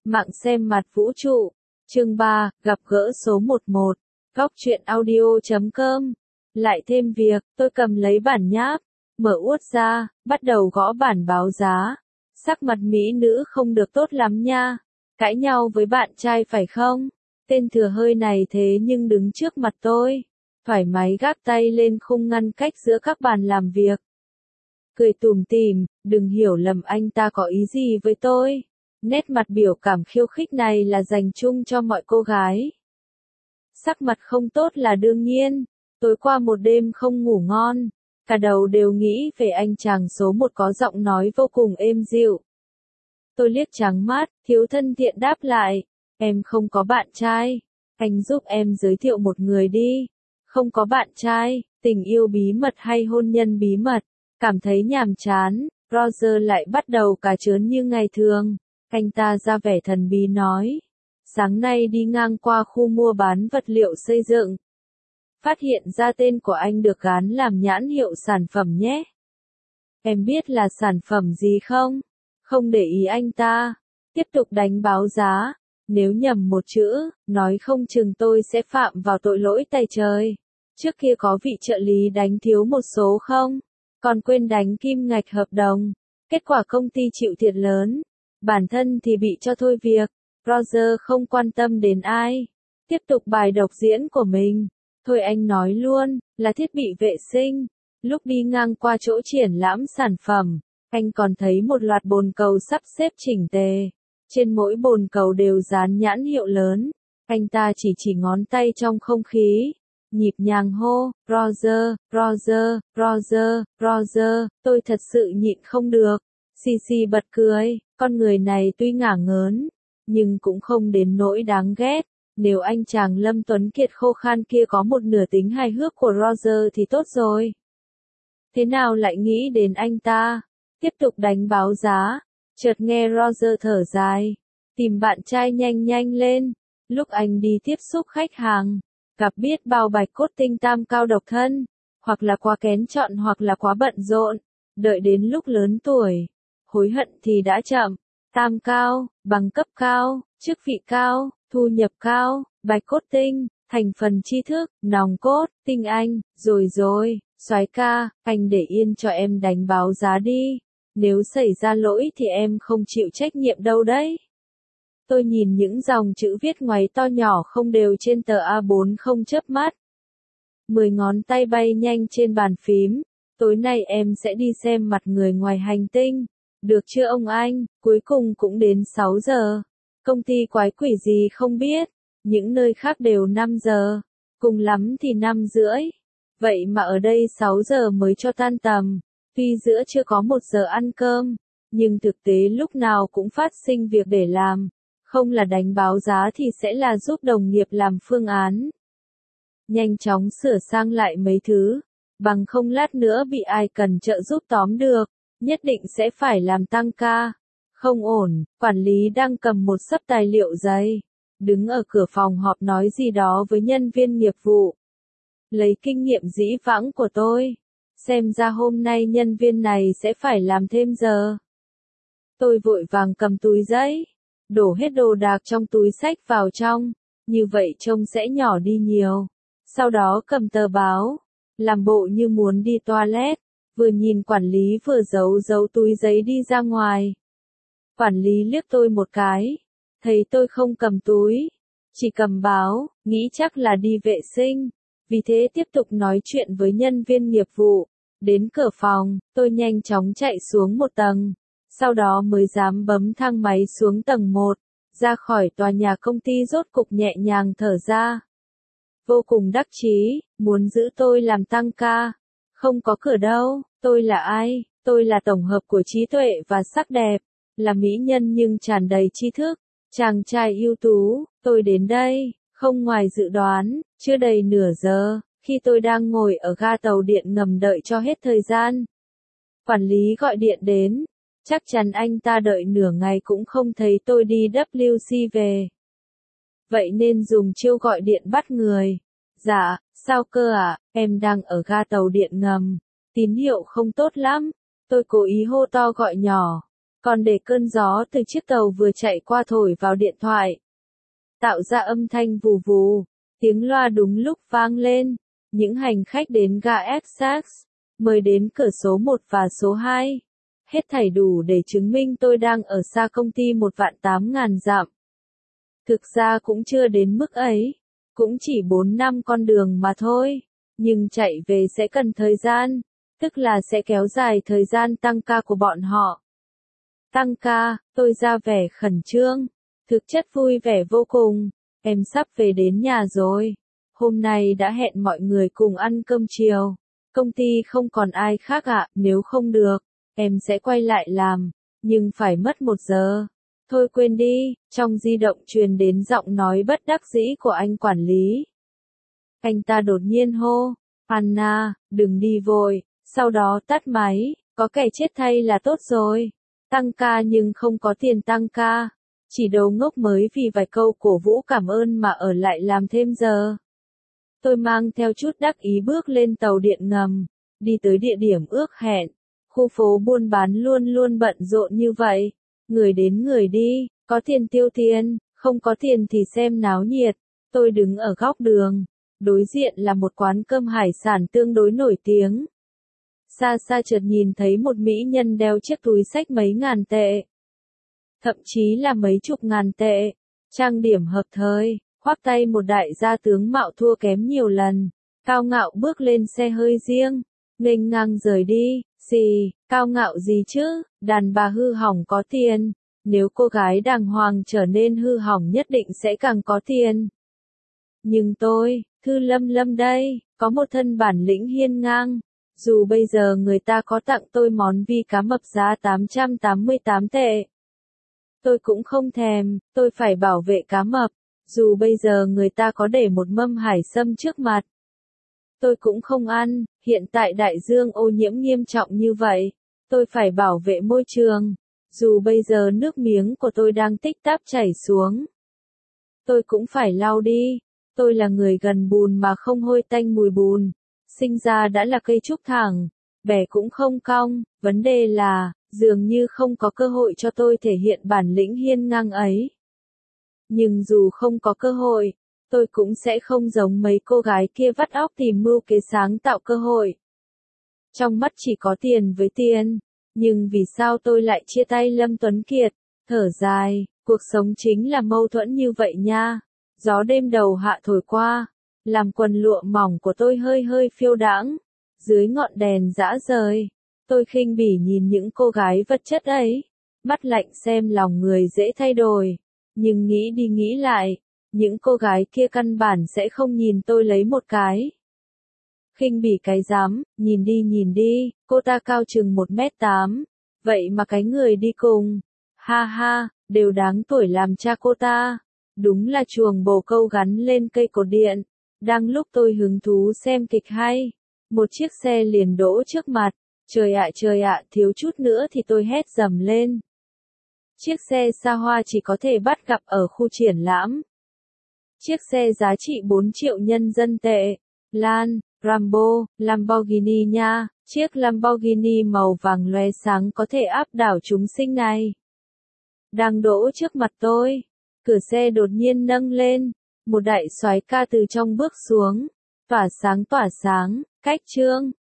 Mạng xem mặt vũ trụ. Chương 3, gặp gỡ số 11. Góc truyện audio.com. Lại thêm việc, tôi cầm lấy bản nháp, mở uốt ra, bắt đầu gõ bản báo giá. Sắc mặt mỹ nữ không được tốt lắm nha. Cãi nhau với bạn trai phải không? Tên thừa hơi này thế nhưng đứng trước mặt tôi. Thoải mái gác tay lên khung ngăn cách giữa các bàn làm việc. Cười tủm tỉm, đừng hiểu lầm anh ta có ý gì với tôi. Nét mặt biểu cảm khiêu khích này là dành chung cho mọi cô gái. Sắc mặt không tốt là đương nhiên. Tối qua một đêm không ngủ ngon. Cả đầu đều nghĩ về anh chàng số 1 có giọng nói vô cùng êm dịu. Tôi liếc trắng mắt, thiếu thân thiện đáp lại. Em không có bạn trai. Anh giúp em giới thiệu một người đi. Không có bạn trai, tình yêu bí mật hay hôn nhân bí mật. Cảm thấy nhàm chán, Roger lại bắt đầu cà chớn như ngày thường. Anh ta ra vẻ thần bí nói. Sáng nay đi ngang qua khu mua bán vật liệu xây dựng. Phát hiện ra tên của anh được gán làm nhãn hiệu sản phẩm nhé. Em biết là sản phẩm gì không? Không để ý anh ta. Tiếp tục đánh báo giá. Nếu nhầm một chữ, nói không chừng tôi sẽ phạm vào tội lỗi tày trời. Trước kia có vị trợ lý đánh thiếu một số không? Còn quên đánh kim ngạch hợp đồng. Kết quả công ty chịu thiệt lớn. Bản thân thì bị cho thôi việc. Roger không quan tâm đến ai. Tiếp tục bài độc diễn của mình. Thôi anh nói luôn, là thiết bị vệ sinh. Lúc đi ngang qua chỗ triển lãm sản phẩm, anh còn thấy một loạt bồn cầu sắp xếp chỉnh tề. Trên mỗi bồn cầu đều dán nhãn hiệu lớn. Anh ta chỉ ngón tay trong không khí. Nhịp nhàng hô, Roger, Roger, Roger, Roger, tôi thật sự nhịn không được. Xì bật cười, con người này tuy ngả ngớn, nhưng cũng không đến nỗi đáng ghét. Nếu anh chàng Lâm Tuấn Kiệt khô khan kia có một nửa tính hài hước của Roger thì tốt rồi. Thế nào lại nghĩ đến anh ta? Tiếp tục đánh báo giá. Chợt nghe Roger thở dài. Tìm bạn trai nhanh lên. Lúc anh đi tiếp xúc khách hàng, gặp biết bao bạch cốt tinh tam cao độc thân. Hoặc là quá kén chọn hoặc là quá bận rộn. Đợi đến lúc lớn tuổi. Hối hận thì đã chậm. Tam cao, bằng cấp cao, chức vị cao, thu nhập cao, bạch cốt tinh, thành phần tri thức, nòng cốt, tinh anh, rồi, soái ca, anh để yên cho em đánh báo giá đi. Nếu xảy ra lỗi thì em không chịu trách nhiệm đâu đấy. Tôi nhìn những dòng chữ viết ngoáy to nhỏ không đều trên tờ A4 không chớp mắt. 10 ngón tay bay nhanh trên bàn phím. Tối nay em sẽ đi xem mặt người ngoài hành tinh. Được chưa ông anh? Cuối cùng cũng đến 6 giờ. Công ty quái quỷ gì không biết. Những nơi khác đều 5 giờ. Cùng lắm thì 5 rưỡi. Vậy mà ở đây 6 giờ mới cho tan tầm. Tuy giữa chưa có 1 giờ ăn cơm. Nhưng thực tế lúc nào cũng phát sinh việc để làm. Không là đánh báo giá thì sẽ là giúp đồng nghiệp làm phương án. Nhanh chóng sửa sang lại mấy thứ. Bằng không lát nữa bị ai cần trợ giúp tóm được. Nhất định sẽ phải làm tăng ca. Không ổn, quản lý đang cầm một xấp tài liệu dày. Đứng ở cửa phòng họp nói gì đó với nhân viên nghiệp vụ. Lấy kinh nghiệm dĩ vãng của tôi. Xem ra hôm nay nhân viên này sẽ phải làm thêm giờ. Tôi vội vàng cầm túi giấy. Đổ hết đồ đạc trong túi xách vào trong. Như vậy trông sẽ nhỏ đi nhiều. Sau đó cầm tờ báo. Làm bộ như muốn đi toilet. Vừa nhìn quản lý vừa giấu túi giấy đi ra ngoài. Quản lý liếc tôi một cái. Thấy tôi không cầm túi. Chỉ cầm báo, nghĩ chắc là đi vệ sinh. Vì thế tiếp tục nói chuyện với nhân viên nghiệp vụ. Đến cửa phòng, tôi nhanh chóng chạy xuống một tầng. Sau đó mới dám bấm thang máy xuống tầng 1. Ra khỏi tòa nhà công ty rốt cục nhẹ nhàng thở ra. Vô cùng đắc chí, muốn giữ tôi làm tăng ca. Không có cửa đâu, tôi là ai? Tôi là tổng hợp của trí tuệ và sắc đẹp. Là mỹ nhân nhưng tràn đầy tri thức. Chàng trai ưu tú, tôi đến đây, không ngoài dự đoán, chưa đầy nửa giờ, khi tôi đang ngồi ở ga tàu điện ngầm đợi cho hết thời gian. Quản lý gọi điện đến, chắc chắn anh ta đợi nửa ngày cũng không thấy tôi đi WC về. Vậy nên dùng chiêu gọi điện bắt người. Dạ, sao cơ ạ, em đang ở ga tàu điện ngầm, tín hiệu không tốt lắm. Tôi cố ý hô to gọi nhỏ. còn để cơn gió từ chiếc tàu vừa chạy qua thổi vào điện thoại, tạo ra âm thanh vù vù, tiếng loa đúng lúc vang lên, những hành khách đến ga Essex, mời đến cửa số 1 và số 2. Hết thảy đủ để chứng minh tôi đang ở xa công ty 1.800.000 dặm. Thực ra cũng chưa đến mức ấy, cũng chỉ 4 năm con đường mà thôi, nhưng chạy về sẽ cần thời gian, tức là sẽ kéo dài thời gian tăng ca của bọn họ. Tăng ca, tôi ra vẻ khẩn trương, thực chất vui vẻ vô cùng, em sắp về đến nhà rồi. Hôm nay đã hẹn mọi người cùng ăn cơm chiều. Công ty không còn ai khác ạ, nếu không được, em sẽ quay lại làm, nhưng phải mất 1 giờ. Thôi quên đi, trong di động truyền đến giọng nói bất đắc dĩ của anh quản lý. Anh ta đột nhiên hô, Anna, đừng đi vội, sau đó tắt máy, có kẻ chết thay là tốt rồi. Tăng ca nhưng không có tiền tăng ca, chỉ đầu ngốc mới vì vài câu cổ vũ cảm ơn mà ở lại làm thêm giờ. Tôi mang theo chút đắc ý bước lên tàu điện ngầm, đi tới địa điểm ước hẹn. Khu phố buôn bán luôn luôn bận rộn như vậy, người đến người đi, có tiền tiêu tiền, không có tiền thì xem náo nhiệt. Tôi đứng ở góc đường, đối diện là một quán cơm hải sản tương đối nổi tiếng. Xa xa chợt nhìn thấy một mỹ nhân đeo chiếc túi xách mấy ngàn tệ, thậm chí là mấy chục ngàn tệ, trang điểm hợp thời, khoác tay một đại gia tướng mạo thua kém nhiều lần, cao ngạo bước lên xe hơi riêng, nghênh ngang rời đi. Gì, cao ngạo gì chứ, đàn bà hư hỏng có tiền, nếu cô gái đàng hoàng trở nên hư hỏng nhất định sẽ càng có tiền. Nhưng tôi, Thư Lâm Lâm đây, có một thân bản lĩnh hiên ngang, dù bây giờ người ta có tặng tôi món vi cá mập giá 888 tệ. Tôi cũng không thèm, tôi phải bảo vệ cá mập, dù bây giờ người ta có để một mâm hải sâm trước mặt. Tôi cũng không ăn, hiện tại đại dương ô nhiễm nghiêm trọng như vậy, tôi phải bảo vệ môi trường, dù bây giờ nước miếng của tôi đang tích tắc chảy xuống. Tôi cũng phải lau đi, tôi là người gần bùn mà không hôi tanh mùi bùn, sinh ra đã là cây trúc thẳng, bẻ cũng không cong, vấn đề là, dường như không có cơ hội cho tôi thể hiện bản lĩnh hiên ngang ấy. Nhưng dù không có cơ hội, tôi cũng sẽ không giống mấy cô gái kia vắt óc tìm mưu kế sáng tạo cơ hội. Trong mắt chỉ có tiền với tiền, nhưng vì sao tôi lại chia tay Lâm Tuấn Kiệt, thở dài, cuộc sống chính là mâu thuẫn như vậy nha. Gió đêm đầu hạ thổi qua, làm quần lụa mỏng của tôi hơi hơi phiêu đãng, dưới ngọn đèn dã rời, tôi khinh bỉ nhìn những cô gái vật chất ấy, mắt lạnh xem lòng người dễ thay đổi, nhưng nghĩ đi nghĩ lại, những cô gái kia căn bản sẽ không nhìn tôi lấy một cái. Khinh bỉ cái dám, nhìn đi, cô ta cao chừng 1m8, vậy mà cái người đi cùng, ha ha, đều đáng tuổi làm cha cô ta. Đúng là chuồng bồ câu gắn lên cây cột điện. Đang lúc tôi hứng thú xem kịch hay, một chiếc xe liền đỗ trước mặt. Trời ạ, thiếu chút nữa thì tôi hét dầm lên. Chiếc xe xa hoa chỉ có thể bắt gặp ở khu triển lãm. Chiếc xe giá trị 4 triệu nhân dân tệ. Lamborghini nha, chiếc Lamborghini màu vàng loé sáng có thể áp đảo chúng sinh này. Đang đỗ trước mặt tôi. Cửa xe đột nhiên nâng lên, một đại soái ca từ trong bước xuống, tỏa sáng, cách trương,